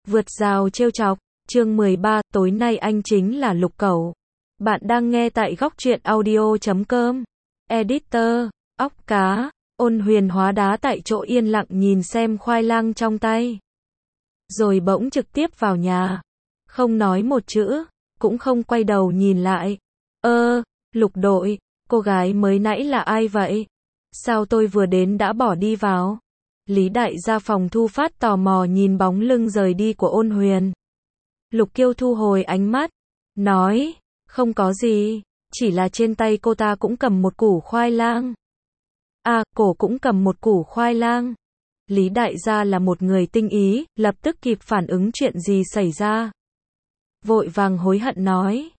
Vượt rào trêu chọc, chương 13, tối nay anh chính là Lục Cẩu. Bạn đang nghe tại góc truyện audio.com. Editor, óc cá, Ôn Huyền hóa đá tại chỗ yên lặng nhìn xem khoai lang trong tay. Rồi bỗng trực tiếp vào nhà. Không nói một chữ, cũng không quay đầu nhìn lại. Lục đội, cô gái mới nãy là ai vậy? Sao tôi vừa đến đã bỏ đi vào? Lý Đại gia phòng thu phát tò mò nhìn bóng lưng rời đi của Ôn Huyền. Lục Kiêu thu hồi ánh mắt, nói, không có gì, chỉ là trên tay cô ta cũng cầm một củ khoai lang. Cổ cũng cầm một củ khoai lang. Lý Đại gia là một người tinh ý, lập tức kịp phản ứng chuyện gì xảy ra. Vội vàng hối hận nói,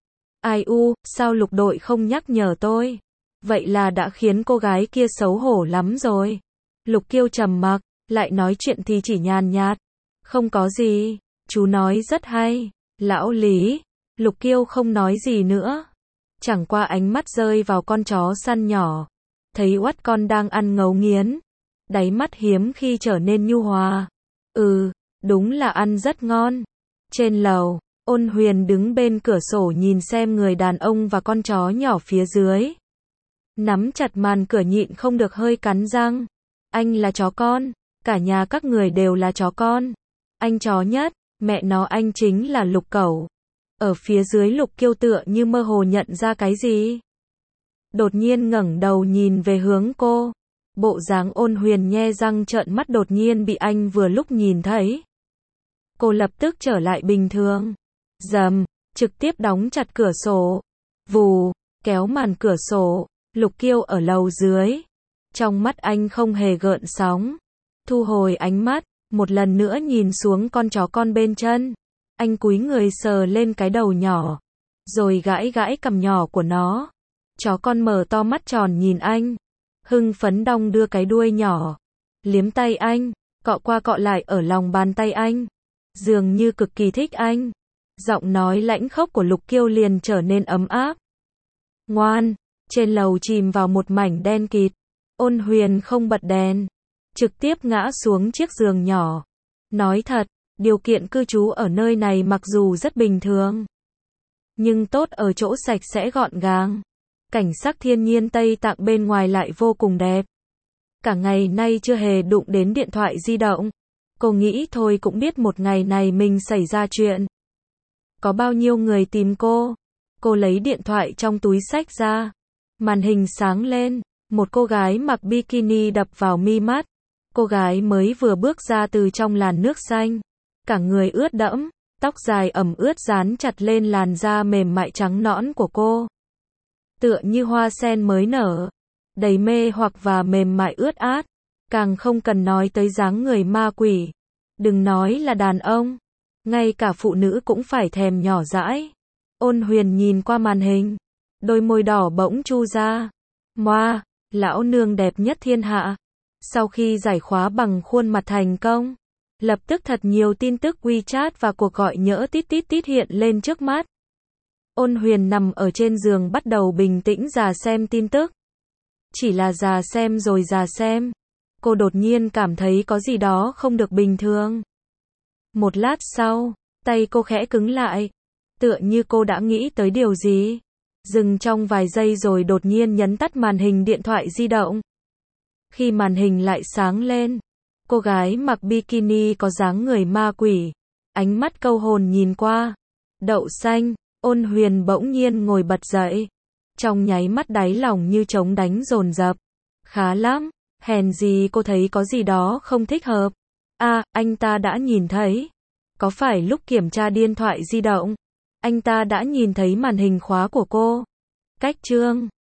sao Lục đội không nhắc nhở tôi? Vậy là đã khiến cô gái kia xấu hổ lắm rồi. Lục Kiêu trầm mặc, lại nói chuyện thì chỉ nhàn nhạt. Không có gì, chú nói rất hay. Lão Lý, Lục Kiêu không nói gì nữa. Chẳng qua ánh mắt rơi vào con chó săn nhỏ. Thấy uất con đang ăn ngấu nghiến. Đáy mắt hiếm khi trở nên nhu hòa. Đúng là ăn rất ngon. Trên lầu, Ôn Huyền đứng bên cửa sổ nhìn xem người đàn ông và con chó nhỏ phía dưới. Nắm chặt màn cửa nhịn không được hơi cắn răng. Anh là chó con, cả nhà các người đều là chó con. Anh chó nhất, mẹ nó anh chính là Lục Cẩu. Ở phía dưới Lục Kiêu tựa như mơ hồ nhận ra cái gì. Đột nhiên ngẩng đầu nhìn về hướng cô. Bộ dáng Ôn Huyền nhe răng trợn mắt đột nhiên bị anh vừa lúc nhìn thấy. Cô lập tức trở lại bình thường. Rầm, trực tiếp đóng chặt cửa sổ. Vù, kéo màn cửa sổ. Lục Kiêu ở lầu dưới. Trong mắt anh không hề gợn sóng. Thu hồi ánh mắt, một lần nữa nhìn xuống con chó con bên chân. Anh cúi người sờ lên cái đầu nhỏ. Rồi gãi gãi cằm nhỏ của nó. Chó con mở to mắt tròn nhìn anh. Hưng phấn đong đưa cái đuôi nhỏ. Liếm tay anh, cọ qua cọ lại ở lòng bàn tay anh. Dường như cực kỳ thích anh. Giọng nói lãnh khốc của Lục Kiêu liền trở nên ấm áp. Ngoan, trên lầu chìm vào một mảnh đen kịt. Ôn Huyền không bật đèn, trực tiếp ngã xuống chiếc giường nhỏ. Nói thật, điều kiện cư trú ở nơi này mặc dù rất bình thường, nhưng tốt ở chỗ sạch sẽ gọn gàng. Cảnh sắc thiên nhiên Tây Tạng bên ngoài lại vô cùng đẹp. Cả ngày nay chưa hề đụng đến điện thoại di động. Cô nghĩ thôi cũng biết một ngày này mình xảy ra chuyện. Có bao nhiêu người tìm cô. Cô lấy điện thoại trong túi xách ra. Màn hình sáng lên. Một cô gái mặc bikini đập vào mi mắt. Cô gái mới vừa bước ra từ trong làn nước xanh. Cả người ướt đẫm, tóc dài ẩm ướt dán chặt lên làn da mềm mại trắng nõn của cô. Tựa như hoa sen mới nở. Đầy mê hoặc và mềm mại ướt át. Càng không cần nói tới dáng người ma quỷ. Đừng nói là đàn ông. Ngay cả phụ nữ cũng phải thèm nhỏ dãi. Ôn Huyền nhìn qua màn hình. Đôi môi đỏ bỗng chu ra. Moa, lão nương đẹp nhất thiên hạ. Sau khi giải khóa bằng khuôn mặt thành công, lập tức thật nhiều tin tức WeChat và cuộc gọi nhỡ tít tít tít hiện lên trước mắt. Ôn Huyền nằm ở trên giường bắt đầu bình tĩnh dò xem tin tức. Chỉ là dò xem rồi dò xem. Cô đột nhiên cảm thấy có gì đó không được bình thường. Một lát sau, tay cô khẽ cứng lại. Tựa như cô đã nghĩ tới điều gì. Dừng trong vài giây rồi đột nhiên nhấn tắt màn hình điện thoại di động. Khi màn hình lại sáng lên, cô gái mặc bikini có dáng người ma quỷ, ánh mắt câu hồn nhìn qua. Đậu xanh, Ôn Huyền bỗng nhiên ngồi bật dậy. Trong nháy mắt đáy lòng như trống đánh dồn dập. Khá lắm, hèn gì cô thấy có gì đó không thích hợp. Anh ta đã nhìn thấy. Có phải lúc kiểm tra điện thoại di động, anh ta đã nhìn thấy màn hình khóa của cô? Cách chương